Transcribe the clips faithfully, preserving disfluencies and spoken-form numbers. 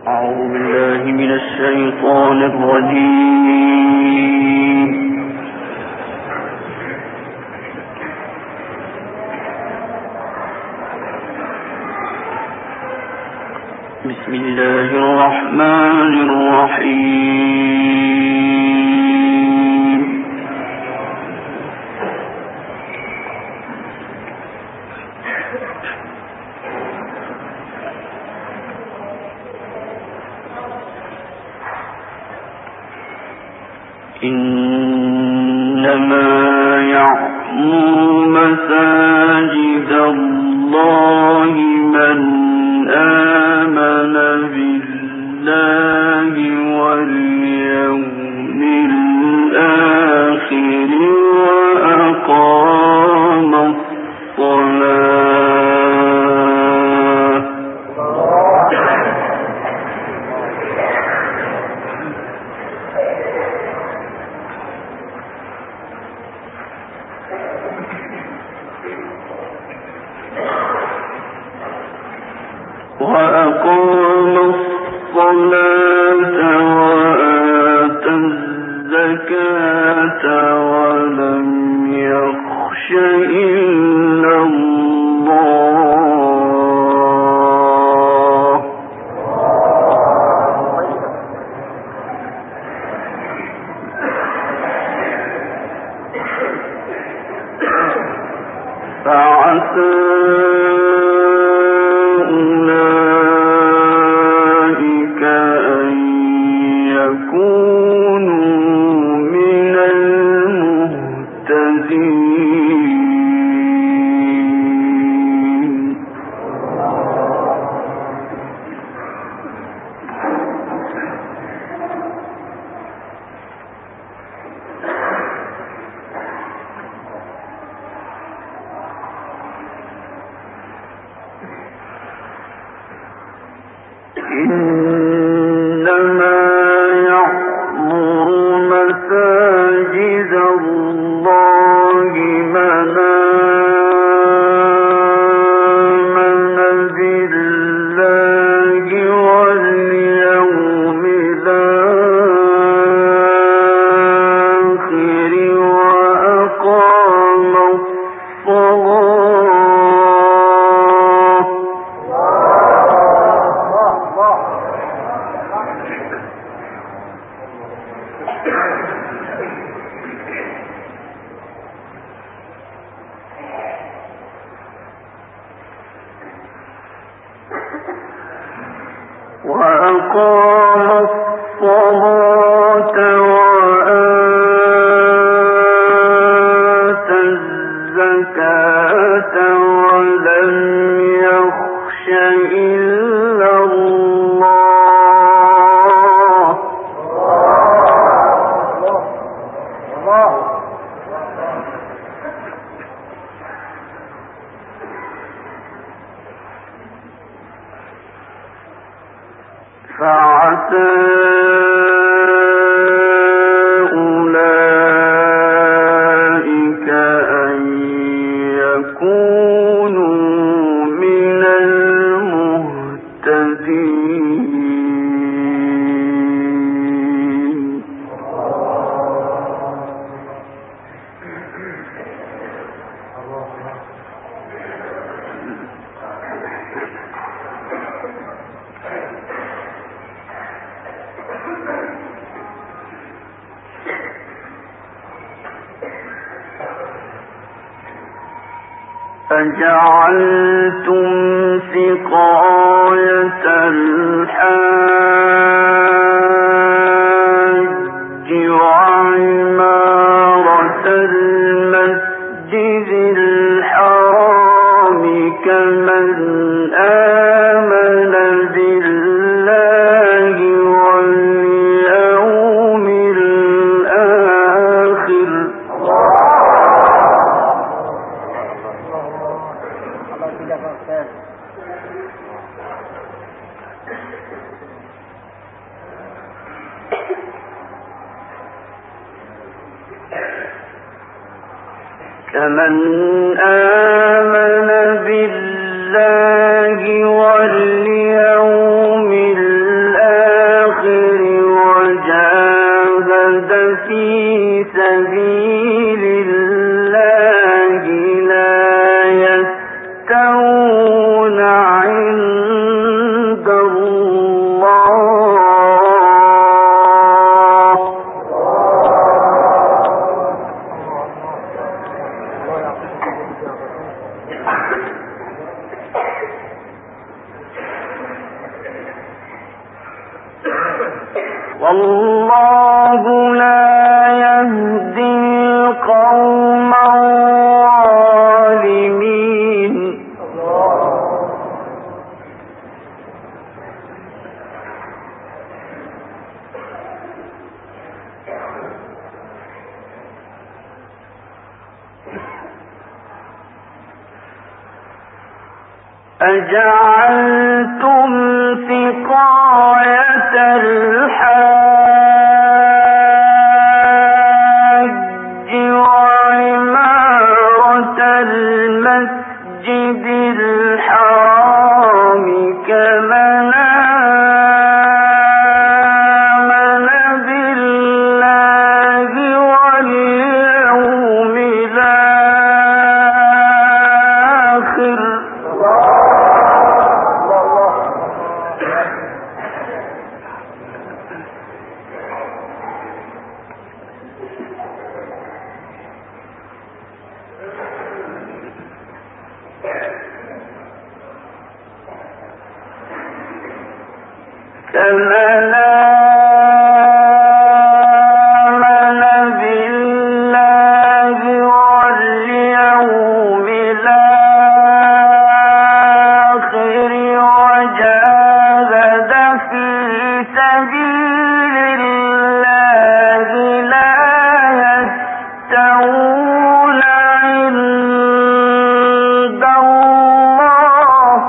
أعوذ بالله من الشيطان الرجيم. بسم الله الرحمن الرحيم. إنما يعمر مساجد الله من آمن بالله واليوم الآخر وأقام الصلاة وأقام الصلاة وآتى الزكاة ولم يخش إلا الله فعسى إنما يعمر مساجد الله من آمن بالله واليوم الآخر وأقام الصلاة وأقام الصلاة وآتى الزكاة ولم يخش إلا الله فعسى أولئك أن يكونوا من المهتدين. أجعلتم سقاية الحاج وعمارة المسجد الحرام كمن آمن بالله واليوم الآخر كمن آمن بالله واليوم الآخر سبيل الله لا يستوون عند الله والله لا يهدي القوم الظالمين أجعلتم سقاية الحاج وعمارة المسجد الحرام كمن آمن بالله واليوم الآخر كمن آمن بالله واليوم الآخر وجاهد في سبيل الله لا يستوون عند الله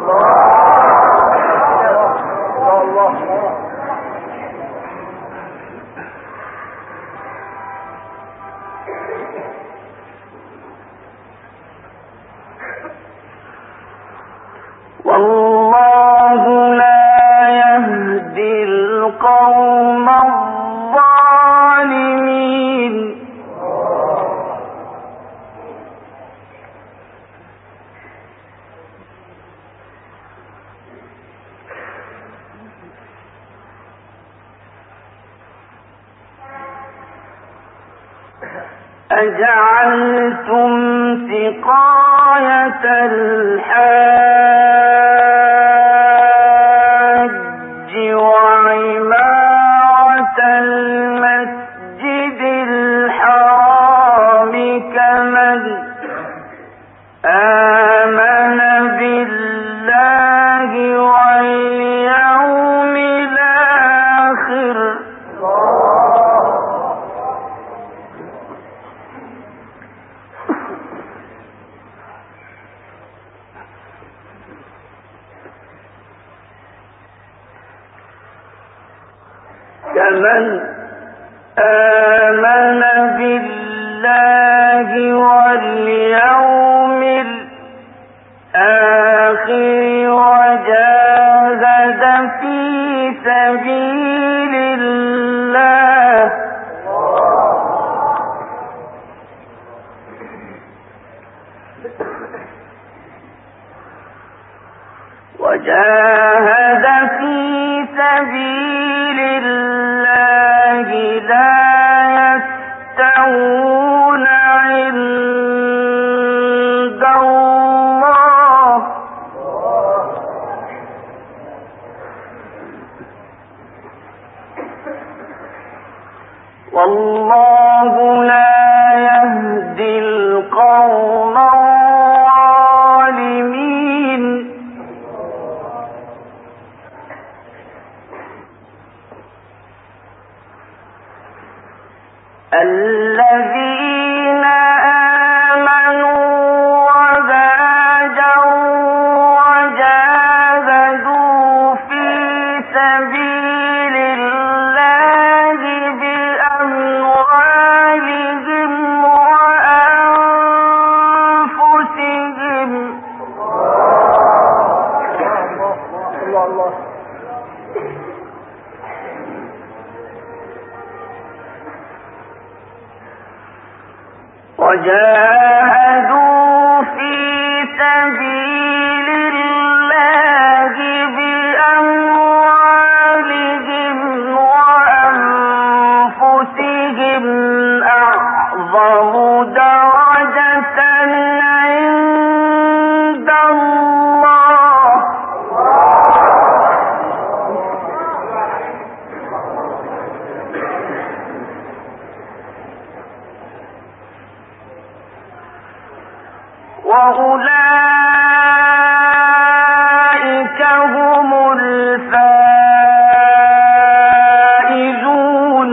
والله لا يهدي القوم الظالمين أجعلتم سقاية الحاج وعمارة المسجد الحرام كمن آمن بالله واليوم الآخر كمن آمن بالله واليوم الآخر وجاهد في سبيل الله وجاهد في سبيل الله لا يستوون عند الله والله لا يهدي القوم الظالمين الذين آمنوا وهاجروا وجاهدوا في سبيل الله بأموالهم وأنفسهم وجاهدوا في سبيل الله بأموالهم وأنفسهم أعظم درجة عند الله. وأولئك هم الفائزون.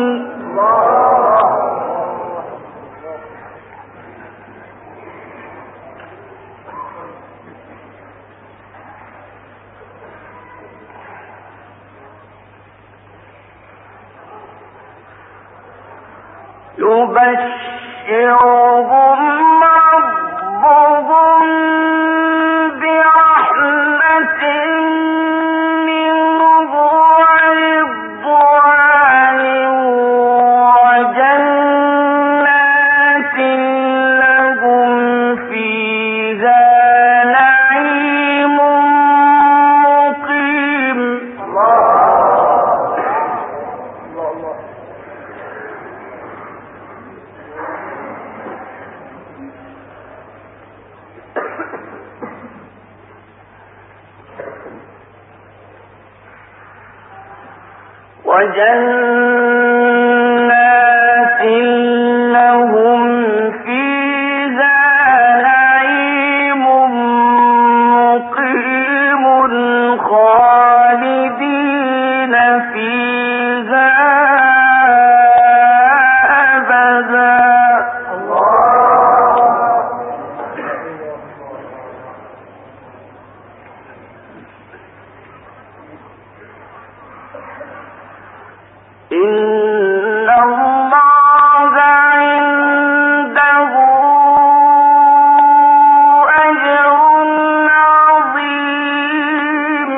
يبشرهم ربهم برحمة منه ورضوان وجنات لهم فيها نعيم مقيم. وجنات لهم فيها نعيم مقيم خالدين فيها أبدا. إن الله عنده أجر عظيم.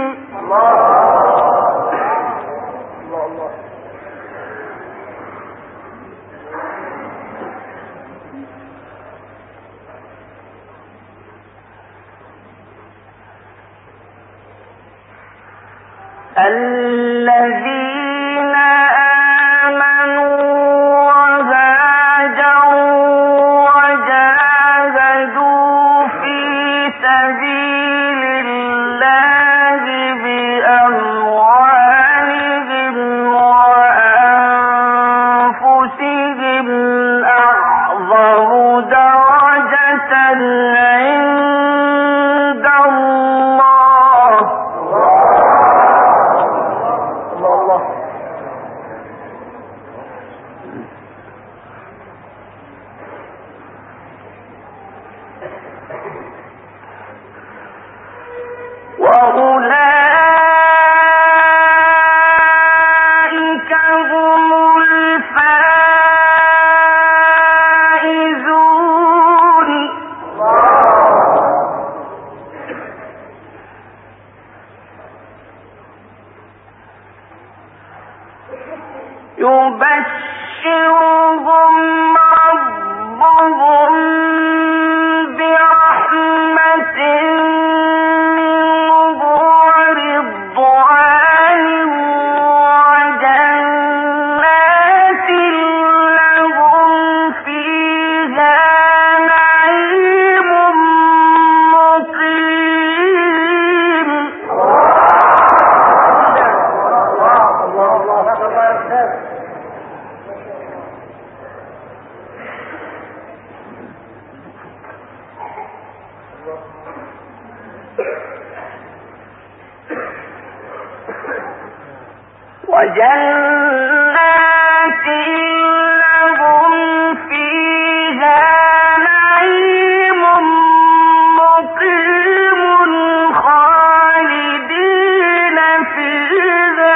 الذين آمنوا وهاجروا وجاهدوا في سبيل الله بأموالهم وأنفسهم أعظم درجة عند الله. وأولئك هم الفائزون. يبشرهم ربهم برحمة منه ورضوان وجنات لهم فيها نعيم مقيم. وجنات لهم فيها نعيم مقيم خالدين فيها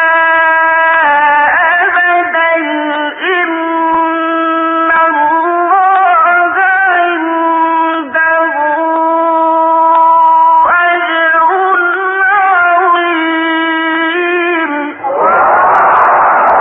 أبدا. إن الله عنده أجر عظيم.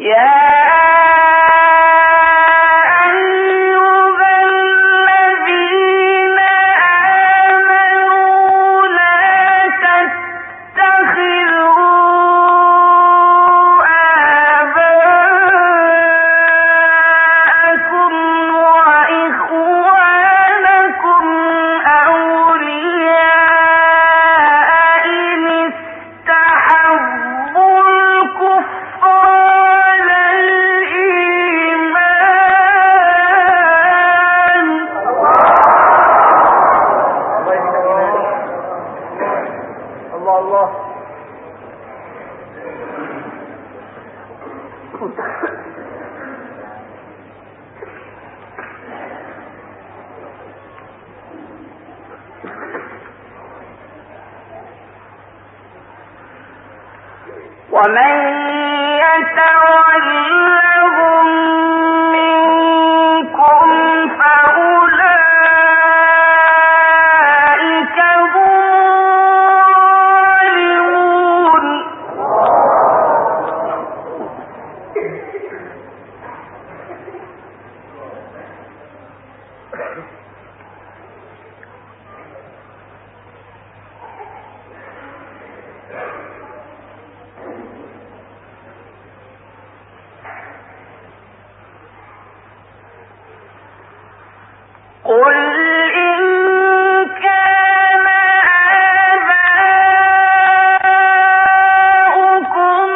ومن يتولهم منكم فأولئك هم الظالمون. قل إن كان آباؤكم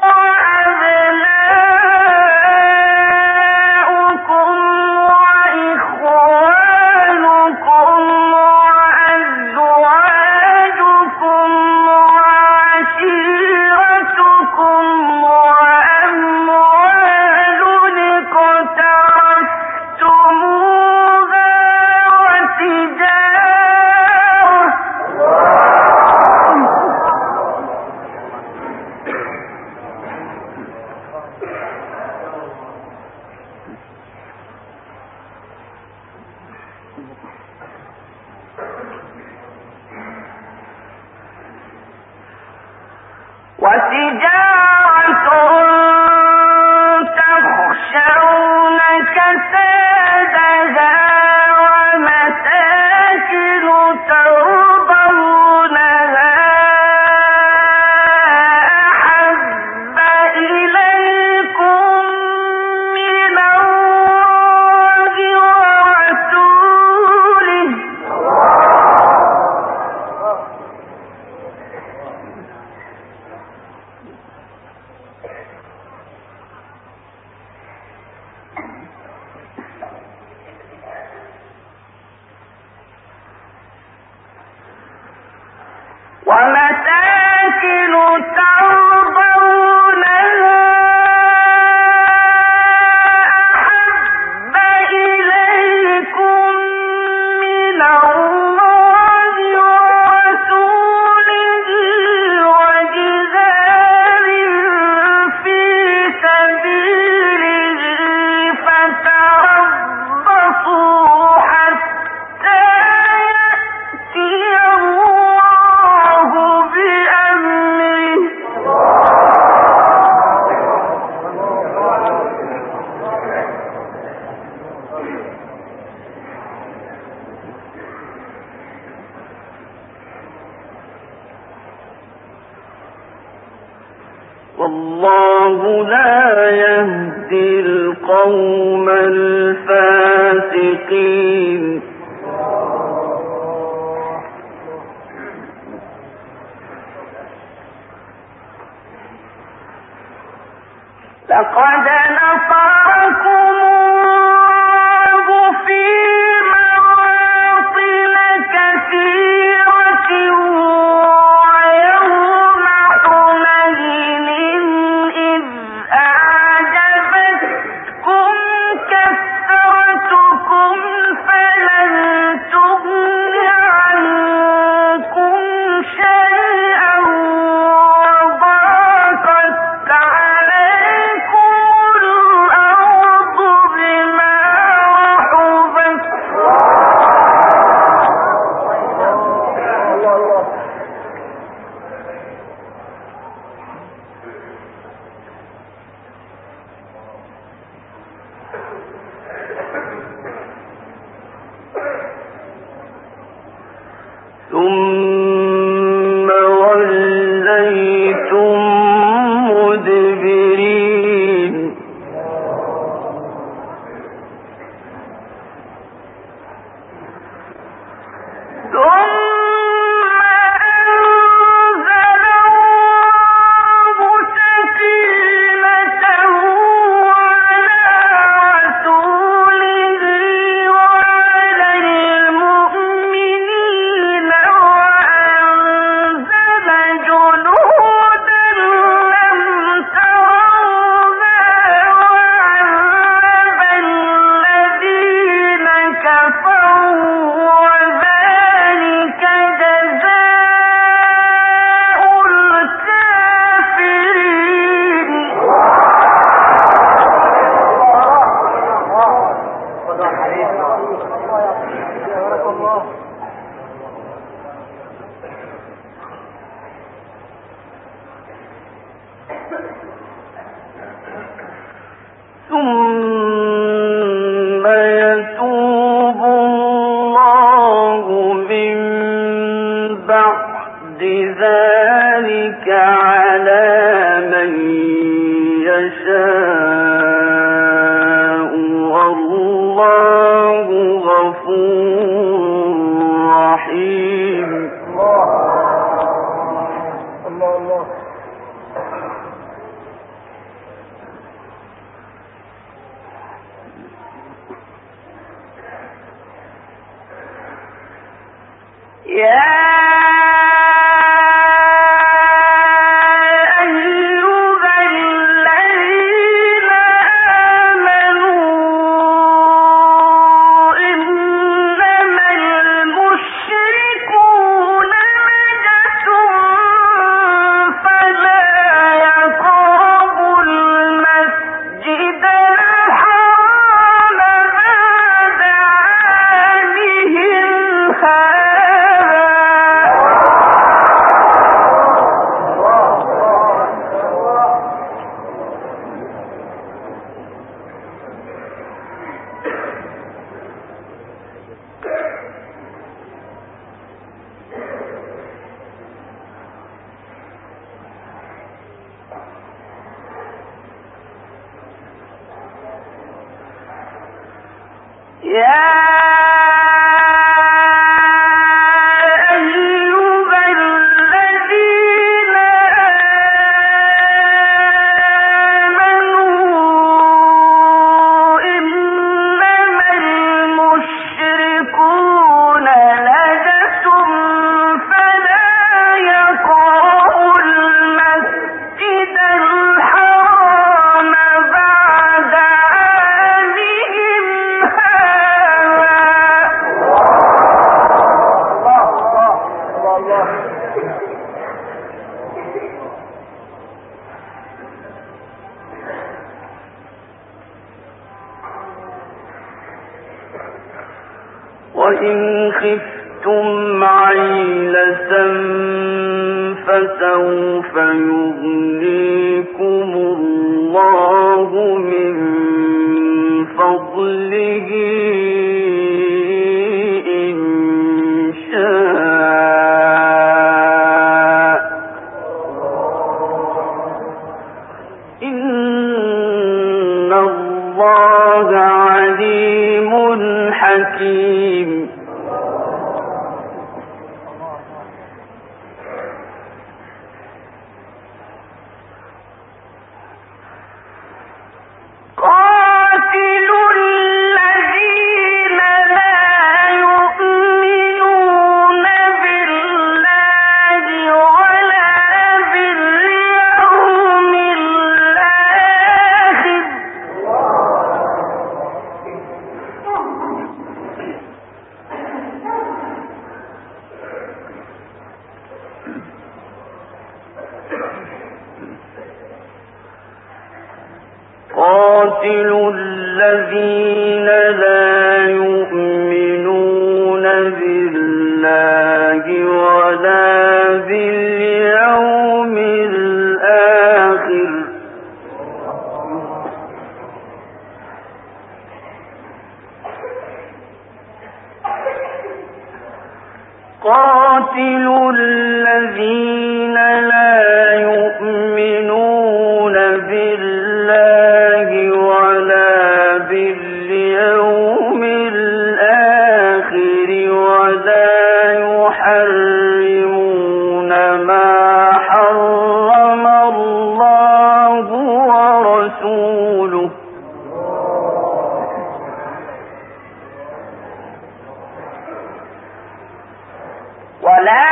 وأبناؤكم وإخوانكم وأزواجكم وعشيرتكم وأموال اقترفتموها وتجارة تخشون كسادها ومساكن ترضونها أحب إليكم من الله ورسوله ومساكن ترضونها أحب إليكم من الله ورسوله وجهاد في سبيله فتربصوا حتى يأتي الله بأمره. والله لا يهدي القوم الفاسقين. لقد نصركم الله في مواطن كثيرة ويوم حنين إذ أعجبتكم كثرتكم فلن تغن عنكم شيئا وضاقت عليكم الأرض يتوب الله من بعد ذلك على من يشاء والله غفور رحيم. الله الله. يا وإن خفتم عيلة فسوف يغنيكم الله من فضله إن شاء إن الله عليم حكيم. قاتلوا الذين لا يؤمنون بالله ولا باليوم الآخر قاتلوا الذين لا يؤمنون بالله ولا باليوم الآخر ولا يحرمون ما حرم الله ورسوله ولا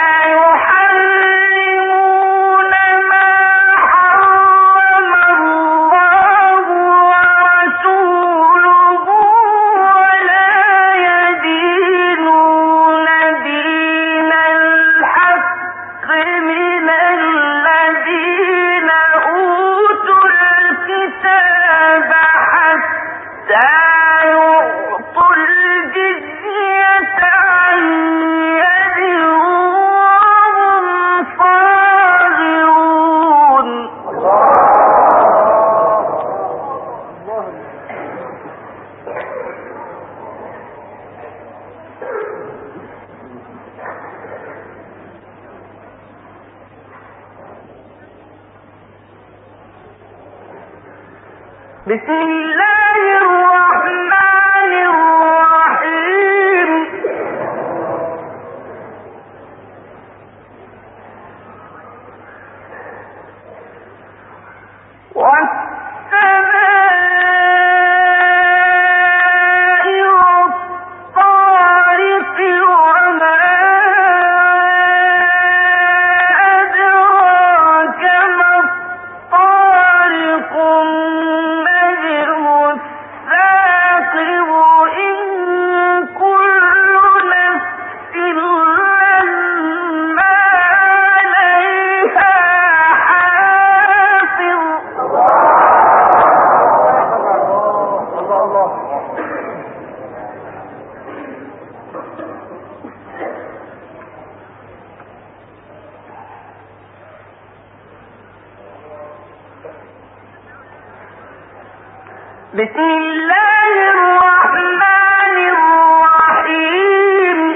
يحرمون ما حرم الله ورسوله بسم الله الرحمن الرحيم بسم الله الرحمن الرحيم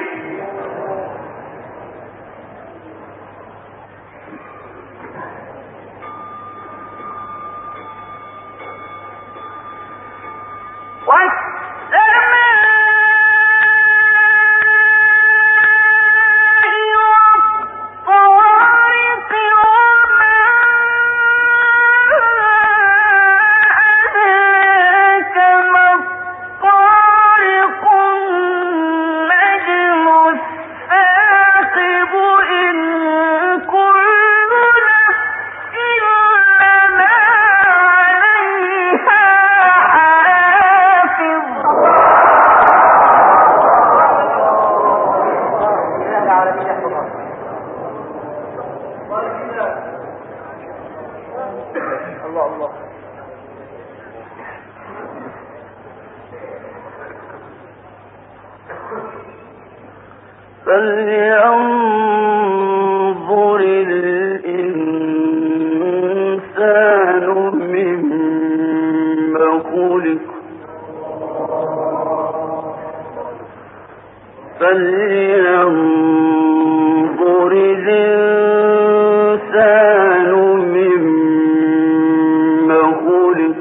فلينظر الإنسان مما خلق فلينظر الإنسان مما خلق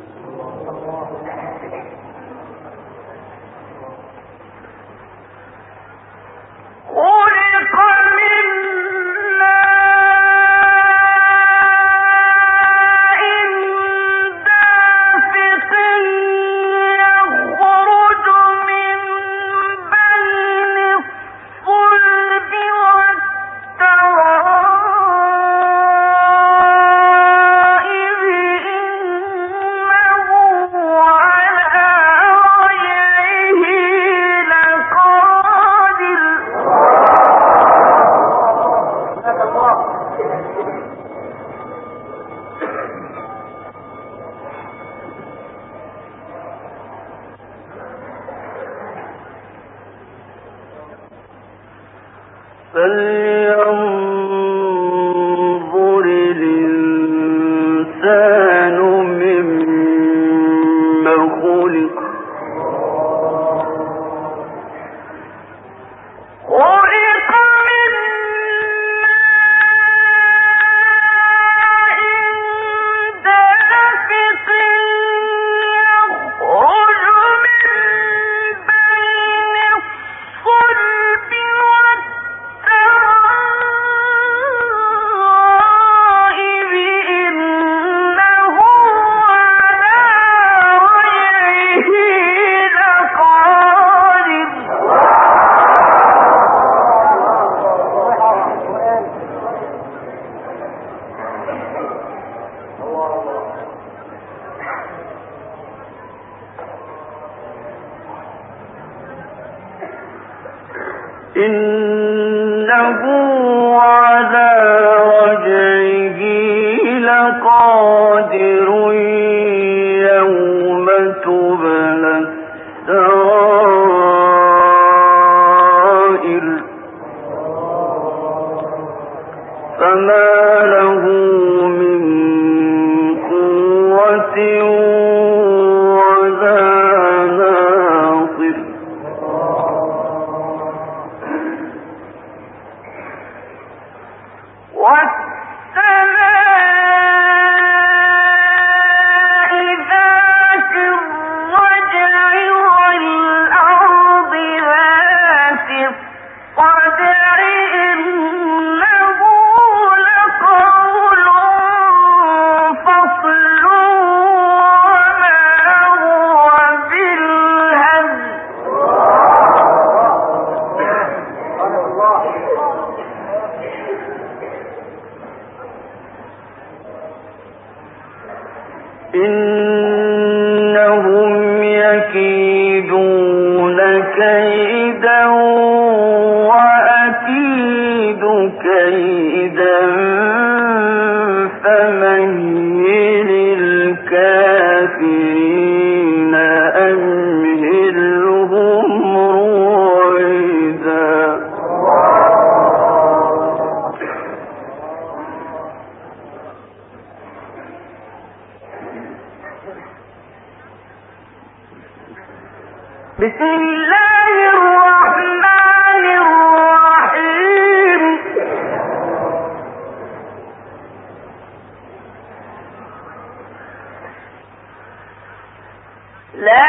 فلينظر الإنسان مما خلق خلق من ماء دافق يخرج من بين الصلب إنه على رجعه لقادر يوم تبلى السرائر فما له من قوة والسماء يريدون كيدا وأكيد كيدا فمهل الكافرين أمهلهم رويدا. بسم الله الرحمن الرحيم. لا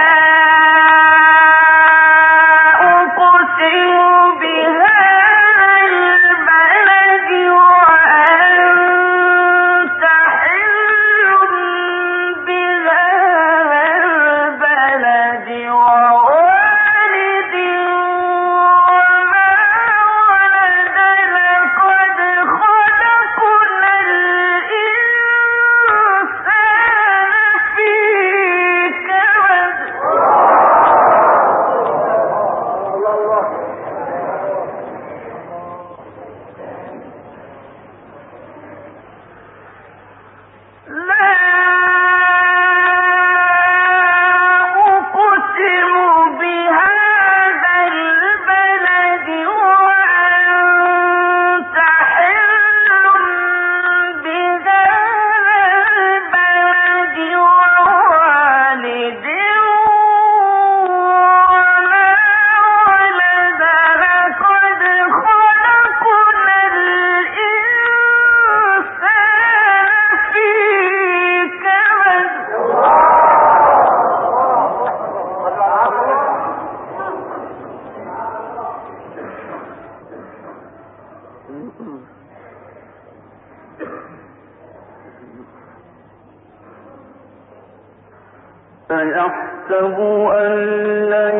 أيحسب أن لن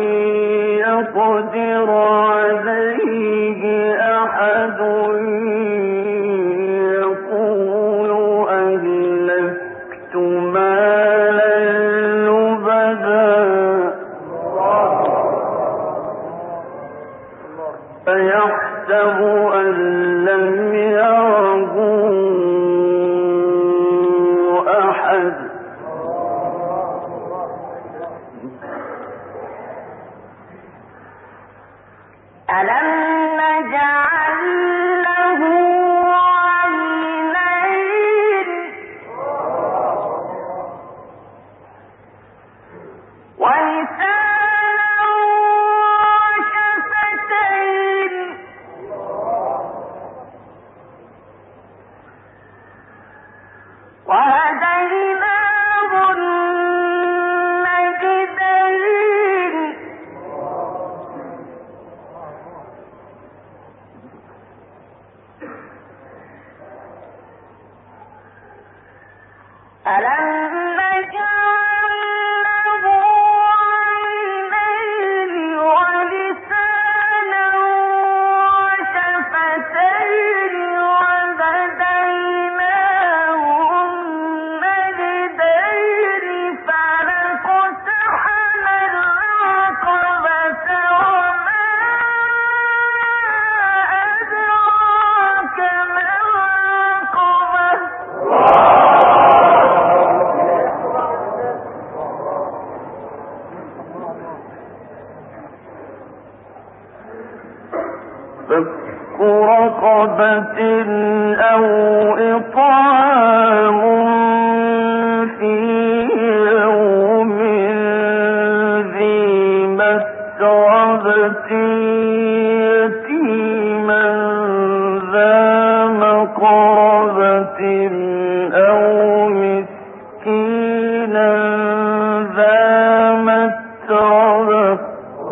يقدر عليه أحد يقول أهلكت مالا لبدا أيحسب أن لم يره أحد ألم نجعل له عينين ولسانا وشفتين وهديناه النجدين ألم نجعل له عينين ولسانا وشفتين وهديناه النجدين فلقتحم العقبة وما أدراك ما العقبة فك رقبة أو إطعام في يوم ذي مسغبة يتيما ذا مقربة أو مسكينا ذا متربة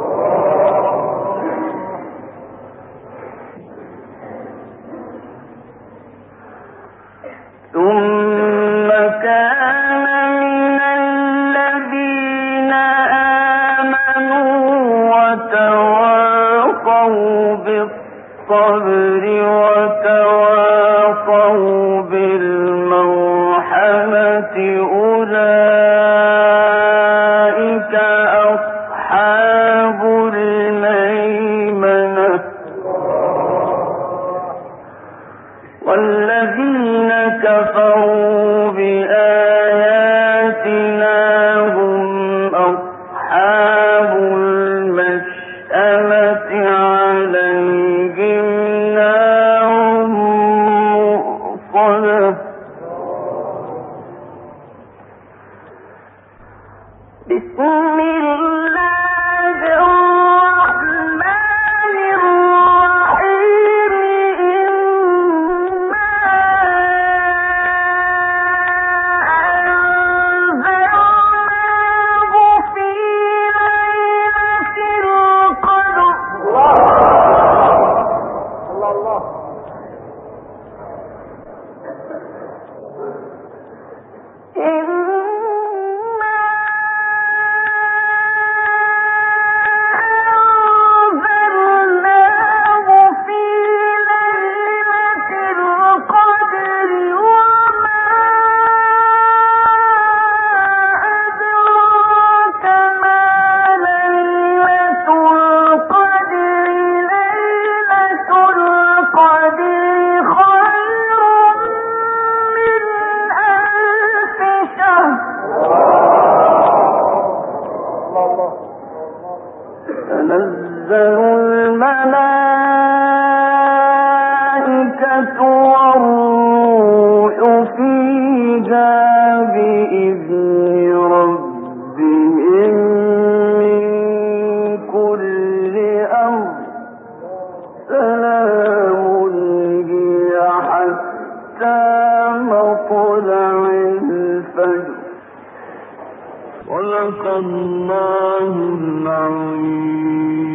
ثم كان من الذين آمنوا وتواصوا بالصبر وتواصوا بالمرحمة أولئك أصحاب أصحاب الميمنة والذين كفروا بآياتنا هم أصحاب المشأمة عليهم نار مؤصدة بسم الله الرحمن الرحيم إنا أنزلناه في ليلة القدر الله الله تنزل الملائكة والروح فيها بإذن ربهم من كل أمر سلام هي حتى مطلع الفجر صدق الله العظيم.